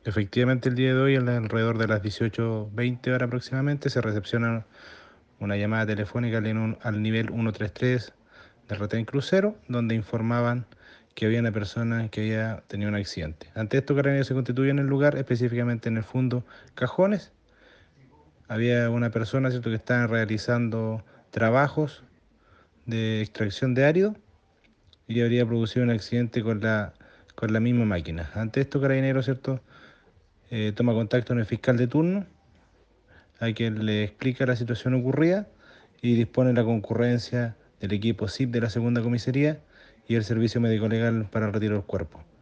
Efectivamente, el día de hoy, alrededor de las 18:20 horas aproximadamente, se recepciona una llamada telefónica al nivel 133 de Retén Crucero, donde informaban que había una persona que había tenido un accidente. Ante esto, Carabineros se constituye en el lugar, específicamente en el fondo Cajones. Había una persona, ¿cierto?, que estaba realizando trabajos de extracción de árido y habría producido un accidente con la misma máquina. Ante esto, Carabineros, ¿cierto?, toma contacto con el fiscal de turno, a quien le explica la situación ocurrida y dispone la concurrencia del equipo SIP de la segunda comisaría y el servicio médico legal para el retiro del cuerpo.